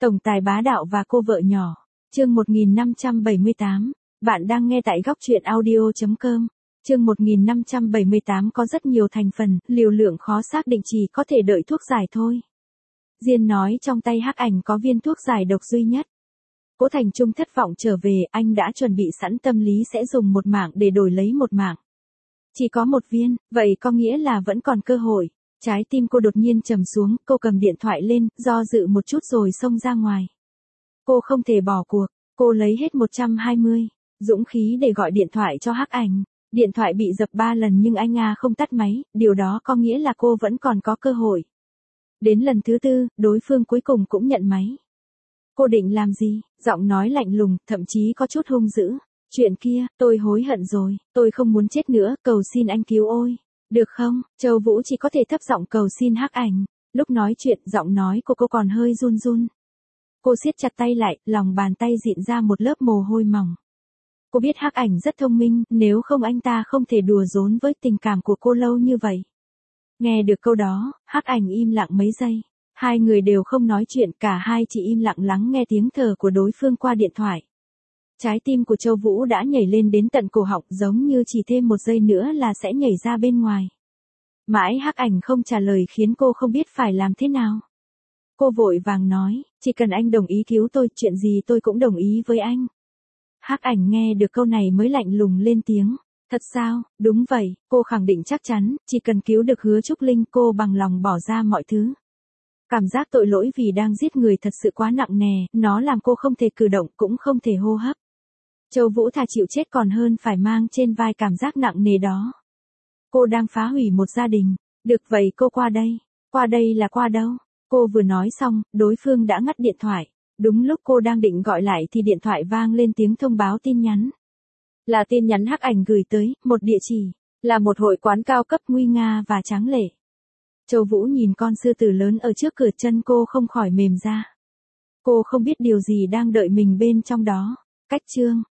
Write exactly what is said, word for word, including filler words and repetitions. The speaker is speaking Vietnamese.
Tổng tài bá đạo và cô vợ nhỏ. Chương một nghìn năm trăm bảy mươi tám. Bạn đang nghe tại góc truyện audio chấm com. Chương một nghìn năm trăm bảy mươi tám có rất nhiều thành phần, liều lượng khó xác định, chỉ có thể đợi thuốc giải thôi. Diên nói trong tay Hắc Ảnh có viên thuốc giải độc duy nhất. Cố Thành Trung thất vọng trở về, anh đã chuẩn bị sẵn tâm lý sẽ dùng một mạng để đổi lấy một mạng. Chỉ có một viên, vậy có nghĩa là vẫn còn cơ hội. Trái tim cô đột nhiên trầm xuống, cô cầm điện thoại lên, do dự một chút rồi xông ra ngoài. Cô không thể bỏ cuộc, cô lấy hết một trăm hai mươi, dũng khí để gọi điện thoại cho Hắc Ảnh. Điện thoại bị dập ba lần nhưng anh à không tắt máy, điều đó có nghĩa là cô vẫn còn có cơ hội. Đến lần thứ tư, đối phương cuối cùng cũng nhận máy. Cô định làm gì? Giọng nói lạnh lùng, thậm chí có chút hung dữ. Chuyện kia, tôi hối hận rồi, tôi không muốn chết nữa, cầu xin anh cứu ôi. Được không? Châu Vũ chỉ có thể thấp giọng cầu xin Hắc Ảnh. Lúc nói chuyện, giọng nói của cô còn hơi run run. Cô siết chặt tay lại, lòng bàn tay dịn ra một lớp mồ hôi mỏng. Cô biết Hắc Ảnh rất thông minh, nếu không anh ta không thể đùa giỡn với tình cảm của cô lâu như vậy. Nghe được câu đó, Hắc Ảnh im lặng mấy giây. Hai người đều không nói chuyện, cả hai chỉ im lặng lắng nghe tiếng thở của đối phương qua điện thoại. Trái tim của Châu Vũ đã nhảy lên đến tận cổ họng, giống như chỉ thêm một giây nữa là sẽ nhảy ra bên ngoài. Mãi Hắc Ảnh không trả lời khiến cô không biết phải làm thế nào. Cô vội vàng nói, chỉ cần anh đồng ý cứu tôi, chuyện gì tôi cũng đồng ý với anh. Hắc Ảnh nghe được câu này mới lạnh lùng lên tiếng. Thật sao? Đúng vậy, cô khẳng định chắc chắn, chỉ cần cứu được Hứa Trúc Linh cô bằng lòng bỏ ra mọi thứ. Cảm giác tội lỗi vì đang giết người thật sự quá nặng nề, nó làm cô không thể cử động cũng không thể hô hấp. Châu Vũ thà chịu chết còn hơn phải mang trên vai cảm giác nặng nề đó. Cô đang phá hủy một gia đình. Được vậy cô qua đây. Qua đây là qua đâu? Cô vừa nói xong, đối phương đã ngắt điện thoại. Đúng lúc cô đang định gọi lại thì điện thoại vang lên tiếng thông báo tin nhắn. Là tin nhắn Hắc Ảnh gửi tới, một địa chỉ. Là một hội quán cao cấp nguy nga và tráng lệ. Châu Vũ nhìn con sư tử lớn ở trước cửa chân cô không khỏi mềm ra. Cô không biết điều gì đang đợi mình bên trong đó. Cách chương.